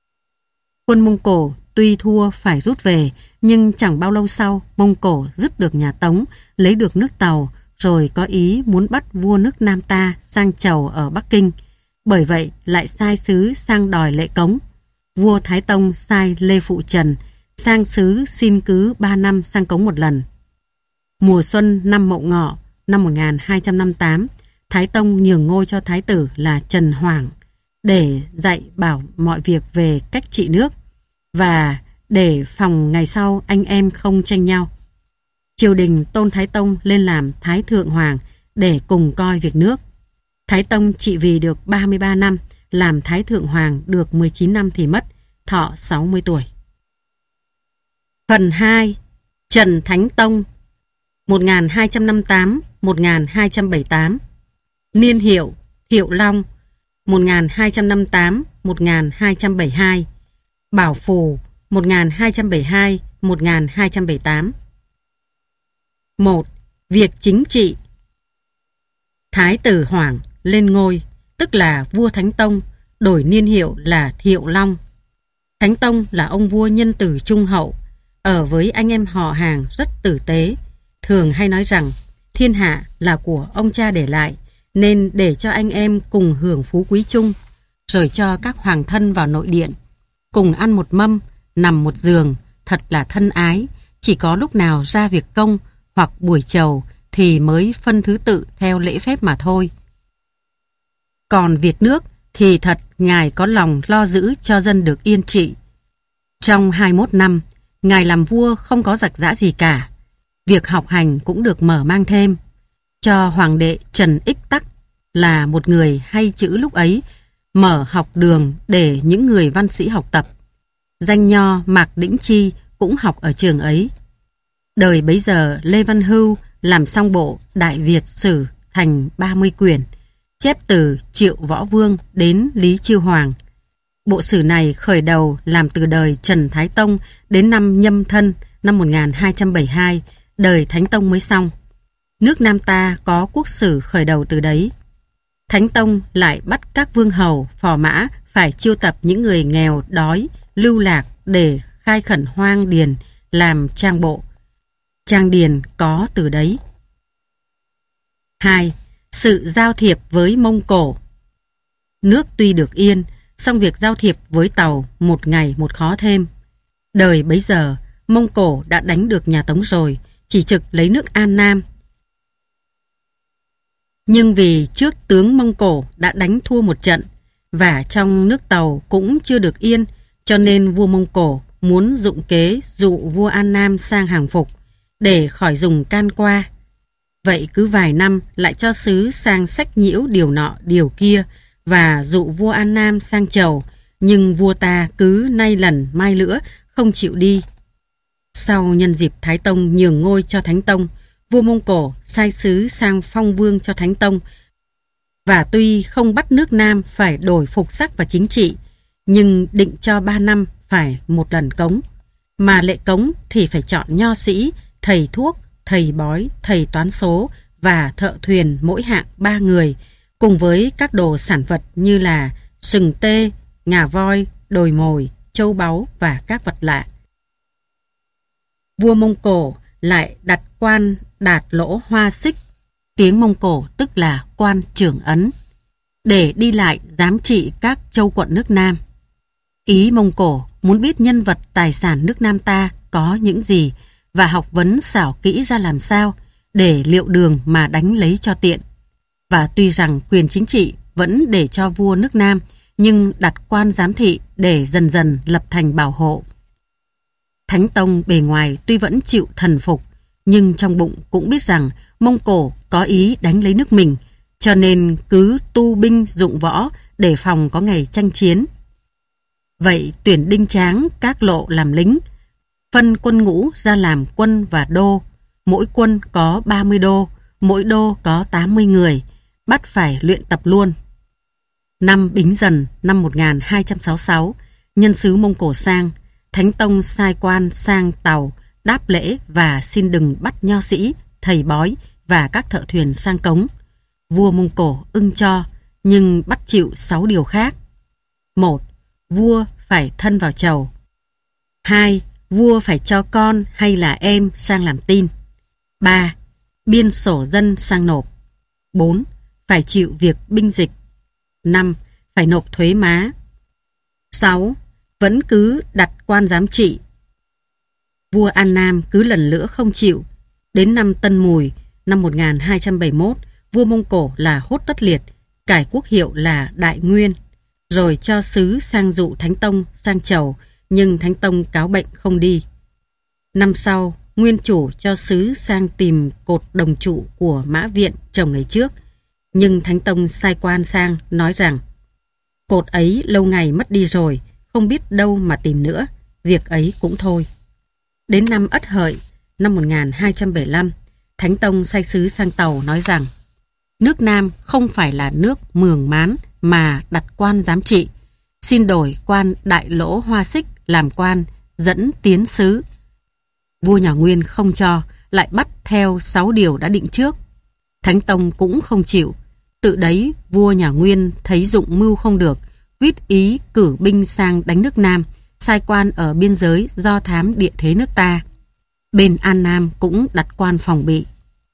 Quân Mông Cổ tuy thua phải rút về, nhưng chẳng bao lâu sau, Mông Cổ dứt được nhà Tống, lấy được nước Tàu, rồi có ý muốn bắt vua nước Nam ta sang chầu ở Bắc Kinh. Bởi vậy lại sai sứ sang đòi lệ cống. Vua Thái Tông sai Lê Phụ Trần sang sứ xin cứ ba năm sang cống một lần. Mùa xuân năm Mậu Ngọ năm một nghìn hai trăm năm mươi tám, Thái Tông nhường ngôi cho thái tử là Trần Hoảng để dạy bảo mọi việc về cách trị nước và để phòng ngày sau anh em không tranh nhau. Triều đình tôn Thái Tông lên làm Thái Thượng Hoàng để cùng coi việc nước. Thái Tông trị vì được ba mươi ba năm, làm Thái Thượng Hoàng được mười chín năm thì mất, thọ sáu mươi tuổi. Phần hai. Trần Thánh Tông một nghìn hai trăm năm mươi tám đến một nghìn hai trăm bảy mươi tám. Niên hiệu Thiệu Long một nghìn hai trăm năm mươi tám đến một nghìn hai trăm bảy mươi hai. Bảo Phù một nghìn hai trăm bảy mươi hai đến một nghìn hai trăm bảy mươi tám. một. Việc chính trị. Thái tử Hoảng lên ngôi, tức là vua Thánh Tông, đổi niên hiệu là Thiệu Long. Thánh Tông là ông vua nhân từ trung hậu, ở với anh em họ hàng rất tử tế, thường hay nói rằng thiên hạ là của ông cha để lại, nên để cho anh em cùng hưởng phú quý chung, rồi cho các hoàng thân vào nội điện, cùng ăn một mâm, nằm một giường, thật là thân ái. Chỉ có lúc nào ra việc công hoặc buổi chầu thì mới phân thứ tự theo lễ phép mà thôi. Còn việc nước thì thật Ngài có lòng lo giữ cho dân được yên trị. Trong hai mươi mốt năm, Ngài làm vua không có giặc giã gì cả. Việc học hành cũng được mở mang thêm. Cho Hoàng đệ Trần Ích Tắc là một người hay chữ lúc ấy, mở học đường để những người văn sĩ học tập. Danh nho Mạc Đĩnh Chi cũng học ở trường ấy. Đời bấy giờ Lê Văn Hưu làm xong bộ Đại Việt Sử thành ba mươi quyển, chép từ Triệu Võ Vương đến Lý Chiêu Hoàng. Bộ sử này khởi đầu làm từ đời Trần Thái Tông đến năm Nhâm Thân năm một nghìn hai trăm bảy mươi hai, đời Thánh Tông mới xong. Nước Nam ta có quốc sử khởi đầu từ đấy. Thánh Tông lại bắt các vương hầu, phò mã phải chiêu tập những người nghèo, đói, lưu lạc để khai khẩn hoang điền làm trang bộ. Trang điền có từ đấy. hai. Sự giao thiệp với Mông Cổ. Nước tuy được yên, song việc giao thiệp với Tàu một ngày một khó thêm. Đời bấy giờ, Mông Cổ đã đánh được nhà Tống rồi, chỉ trực lấy nước An Nam. Nhưng vì trước tướng Mông Cổ đã đánh thua một trận, và trong nước Tàu cũng chưa được yên, cho nên vua Mông Cổ muốn dụng kế dụ vua An Nam sang hàng phục, để khỏi dùng can qua. Vậy cứ vài năm lại cho sứ sang sách nhiễu điều nọ điều kia, và dụ vua An Nam sang chầu, nhưng vua ta cứ nay lần mai lữa không chịu đi. Sau nhân dịp Thái Tông nhường ngôi cho Thánh Tông, vua Mông Cổ sai sứ sang phong vương cho Thánh Tông, và tuy không bắt nước Nam phải đổi phục sắc và chính trị, nhưng định cho ba năm phải một lần cống, mà lệ cống thì phải chọn nho sĩ, thầy thuốc, thầy bói, thầy toán số và thợ thuyền mỗi hạng ba người, cùng với các đồ sản vật như là sừng tê, ngà voi, đồi mồi, châu báu và các vật lạ. Vua Mông Cổ lại đặt quan Đạt Lỗ Hoa Xích, tiếng Mông Cổ tức là quan trưởng ấn, để đi lại giám trị các châu quận nước Nam. Ý Mông Cổ muốn biết nhân vật tài sản nước Nam ta có những gì, và học vấn xảo kỹ ra làm sao để liệu đường mà đánh lấy cho tiện. Và tuy rằng quyền chính trị vẫn để cho vua nước Nam, nhưng đặt quan giám thị để dần dần lập thành bảo hộ. Thánh Tông bề ngoài tuy vẫn chịu thần phục, nhưng trong bụng cũng biết rằng Mông Cổ có ý đánh lấy nước mình, cho nên cứ tu binh dụng võ để phòng có ngày tranh chiến. Vậy tuyển đinh tráng các lộ làm lính, phân quân ngũ ra làm quân và đô, mỗi quân có ba mươi đô, mỗi đô có tám mươi người, bắt phải luyện tập luôn. Năm Bính Dần năm một nghìn hai trăm sáu mươi sáu, nhân sứ Mông Cổ sang, Thánh Tông sai quan sang Tàu đáp lễ và xin đừng bắt nho sĩ, thầy bói và các thợ thuyền sang cống. Vua Mông Cổ ưng cho, nhưng bắt chịu sáu điều khác. Một. Vua phải thân vào chầu. Hai. Vua phải cho con hay là em sang làm tin. Ba. Biên sổ dân sang nộp. Bốn. Phải chịu việc binh dịch. Năm. Phải nộp thuế má. Sáu. Vẫn cứ đặt quan giám trị. Vua An Nam cứ lần lữa không chịu. Đến năm Tân Mùi năm một nghìn hai trăm bảy mươi mốt, vua Mông Cổ là Hốt Tất Liệt, cải quốc hiệu là Đại Nguyên, rồi cho sứ sang dụ Thánh Tông sang chầu, nhưng Thánh Tông cáo bệnh không đi. Năm sau, nguyên chủ cho sứ sang tìm cột đồng trụ của Mã Viện trồng ngày trước, nhưng Thánh Tông sai quan sang nói rằng cột ấy lâu ngày mất đi rồi, không biết đâu mà tìm nữa, việc ấy cũng thôi. Đến năm Ất Hợi năm một nghìn hai trăm bảy mươi lăm, Thánh Tông sai sứ sang Tàu nói rằng nước Nam không phải là nước mường mán mà đặt quan giám trị, xin đổi quan Đại Lỗ Hoa Xích làm quan dẫn tiến sứ. Vua nhà Nguyên không cho, lại bắt theo sáu điều đã định trước. Thánh Tông cũng không chịu. Tự đấy vua nhà Nguyên thấy dụng mưu không được, quyết ý cử binh sang đánh nước Nam, sai quan ở biên giới do thám địa thế nước ta. Bên An Nam cũng đặt quan phòng bị.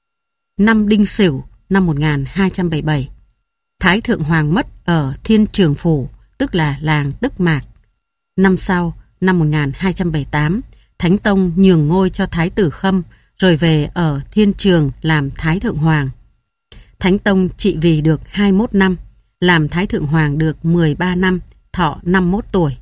Năm Đinh Sửu năm một nghìn hai trăm bảy mươi bảy, Thái Thượng Hoàng mất ở Thiên Trường Phủ, tức là làng Tức Mạc. Năm sau, năm một nghìn hai trăm bảy mươi tám, Thánh Tông nhường ngôi cho Thái tử Khâm, rồi về ở Thiên Trường làm Thái Thượng Hoàng. Thánh Tông trị vì được hai mươi mốt năm, làm Thái Thượng Hoàng được mười ba năm, thọ năm mươi mốt tuổi.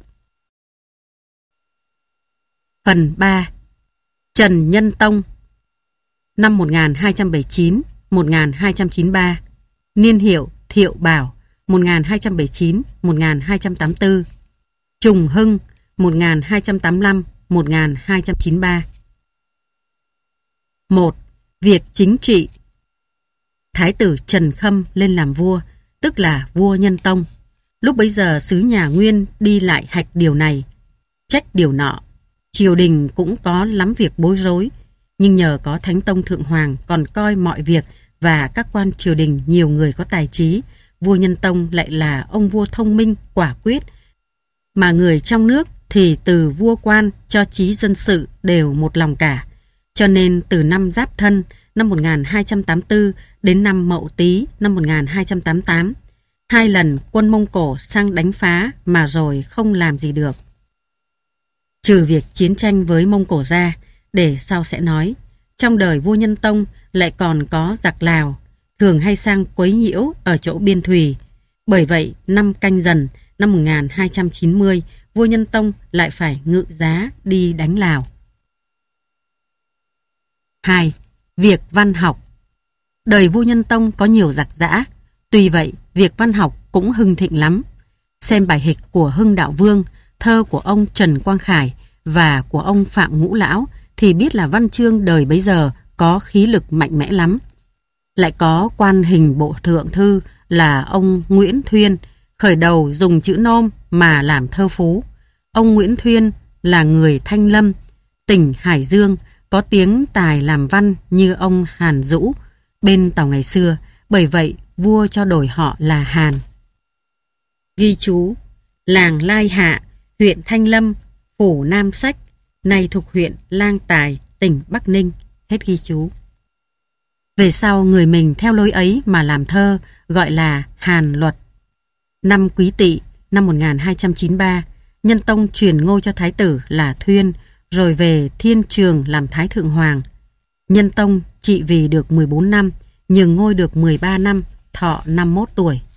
Phần ba. Trần Nhân Tông, năm một nghìn hai trăm bảy mươi chín đến một nghìn hai trăm chín mươi ba, niên hiệu Thiệu Bảo, một nghìn hai trăm bảy mươi chín đến một nghìn hai trăm tám mươi tư, Trùng Hưng, một nghìn hai trăm tám mươi lăm đến một nghìn hai trăm chín mươi ba. một. Việc chính trị. Thái tử Trần Khâm lên làm vua, tức là vua Nhân Tông. Lúc bấy giờ xứ nhà Nguyên đi lại hạch điều này, trách điều nọ. Triều đình cũng có lắm việc bối rối, nhưng nhờ có Thánh Tông Thượng Hoàng còn coi mọi việc và các quan triều đình nhiều người có tài trí, vua Nhân Tông lại là ông vua thông minh, quả quyết, mà người trong nước thì từ vua quan cho chí dân sự đều một lòng cả. Cho nên từ năm Giáp Thân năm một nghìn hai trăm tám mươi tư đến năm Mậu Tý năm một nghìn hai trăm tám mươi tám, hai lần quân Mông Cổ sang đánh phá mà rồi không làm gì được. Trừ việc chiến tranh với Mông Cổ ra, để sau sẽ nói, trong đời vua Nhân Tông lại còn có giặc Lào, thường hay sang quấy nhiễu ở chỗ biên thùy. Bởi vậy, năm Canh Dần năm một nghìn hai trăm chín mươi, vua Nhân Tông lại phải ngự giá đi đánh Lào. hai. Việc văn học. Đời vua Nhân Tông có nhiều giặc giã, tuy vậy việc văn học cũng hưng thịnh lắm. Xem bài hịch của Hưng Đạo Vương, thơ của ông Trần Quang Khải và của ông Phạm Ngũ Lão thì biết là văn chương đời bấy giờ có khí lực mạnh mẽ lắm. Lại có quan hình bộ thượng thư là ông Nguyễn Thuyên, khởi đầu dùng chữ nôm mà làm thơ phú. Ông Nguyễn Thuyên là người Thanh Lâm, tỉnh Hải Dương, có tiếng tài làm văn như ông Hàn Dũ bên Tàu ngày xưa, bởi vậy vua cho đổi họ là Hàn. Ghi chú: làng Lai Hạ, huyện Thanh Lâm, phủ Nam Sách, nay thuộc huyện Lang Tài, tỉnh Bắc Ninh. Hết ghi chú. Về sau người mình theo lối ấy mà làm thơ, gọi là Hàn Luật. Năm Quý Tỵ năm một nghìn hai trăm chín mươi ba, Nhân Tông truyền ngôi cho thái tử là Thuyên, rồi về Thiên Trường làm Thái Thượng Hoàng. Nhân Tông trị vì được mười bốn năm, nhường ngôi được mười ba năm, thọ năm mươi mốt tuổi.